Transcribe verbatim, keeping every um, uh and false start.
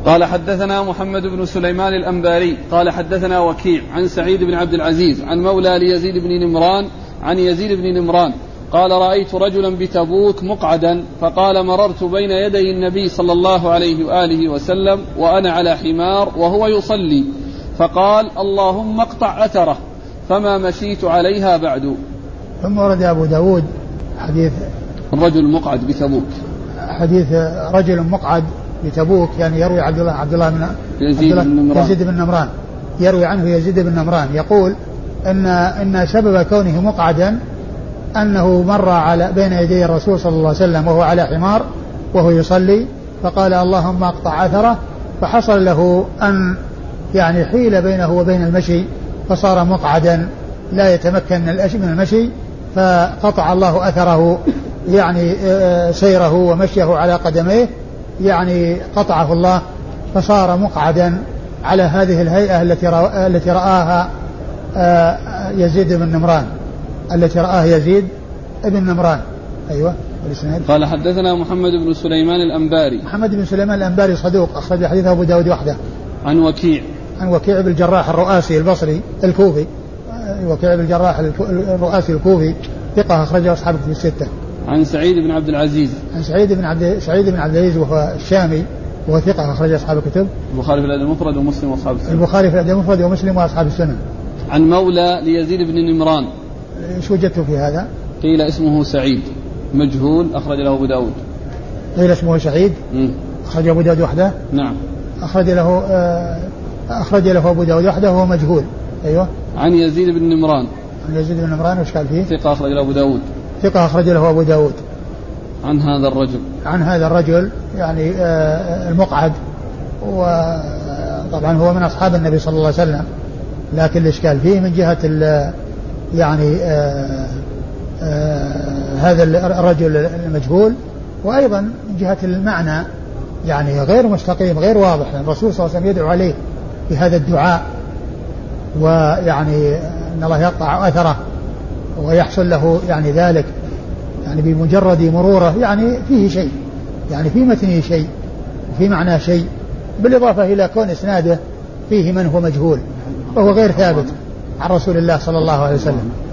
قال حدثنا محمد بن سليمان الأنباري قال حدثنا وكيع عن سعيد بن عبد العزيز عن مولى ليزيد بن نمران عن يزيد بن نمران قال رأيت رجلا بتبوك مقعدا فقال مررت بين يدي النبي صلى الله عليه وآله وسلم وأنا على حمار وهو يصلي فقال اللهم اقطع أثره فما مشيت عليها بعد. ثم ورد أبو داود حديث الرجل مقعد بتبوك، حديث رجل مقعد بتبوك، يعني يروي عبد الله عبد الله بن يزيد بن نمران يزيد بن نمران يروي عنه يزيد بن نمران يقول ان ان سبب كونه مقعدا انه مر على بين يدي الرسول صلى الله عليه وسلم وهو على حمار وهو يصلي فقال اللهم اقطع اثره، فحصل له ان يعني حيل بينه وبين المشي فصار مقعدا لا يتمكن من المشي، فقطع الله اثره يعني سيره ومشيه على قدميه، يعني قطعه الله فصار مقعدا على هذه الهيئة التي التي رآها يزيد بن نمران التي رآها يزيد بن نمران. أيوة. قال حدثنا محمد بن سليمان الأنباري. محمد بن سليمان الأنباري صدوق أخرج حديثه أبو داود وحده. عن وكيع. عن وكيع بن الجراح الرؤاسي البصري الكوفي. وكيع بن الجراح الرؤاسي الكوفي ثقة أخرجه أصحاب في الستة. عن سعيد بن عبد العزيز. عن سعيد بن عبد سعيد بن عبد العزيز وهو الشامي وهو ثقة أخرج أصحاب الكتب. البخاري في الأدب المفرد ومسلم وأصحاب السنن. البخاري في الأدب المفرد ومسلم وأصحاب السنن. عن مولى ليزيد بن نمران. ايش وجدت في هذا؟ قيل اسمه سعيد مجهول أخرج له أبو داود. قيل اسمه سعيد م. أخرج أبو داود وحده. نعم. أخرج له أخرج له أبو داود وحده وهو مجهول. أيوة. عن يزيد بن نمران. عن يزيد بن نمران وش قال فيه؟ ثقة أخرج له أبو داود. ثقة أخرج له أبو داود. عن هذا الرجل. عن هذا الرجل يعني المقعد، وطبعا هو من أصحاب النبي صلى الله عليه وسلم، لكن الإشكال فيه من جهة يعني آآ آآ هذا الرجل المجهول، وأيضا من جهة المعنى يعني غير مستقيم غير واضح. الرسول صلى الله عليه وسلم يدعو عليه بهذا الدعاء، ويعني أن الله يقطع أثره ويحصل له يعني ذلك يعني بمجرد مروره، يعني فيه شيء، يعني في متنه شيء وفي معناه شيء، بالإضافة إلى كون إسناده فيه من هو مجهول وهو غير ثابت عن رسول الله صلى الله عليه وسلم.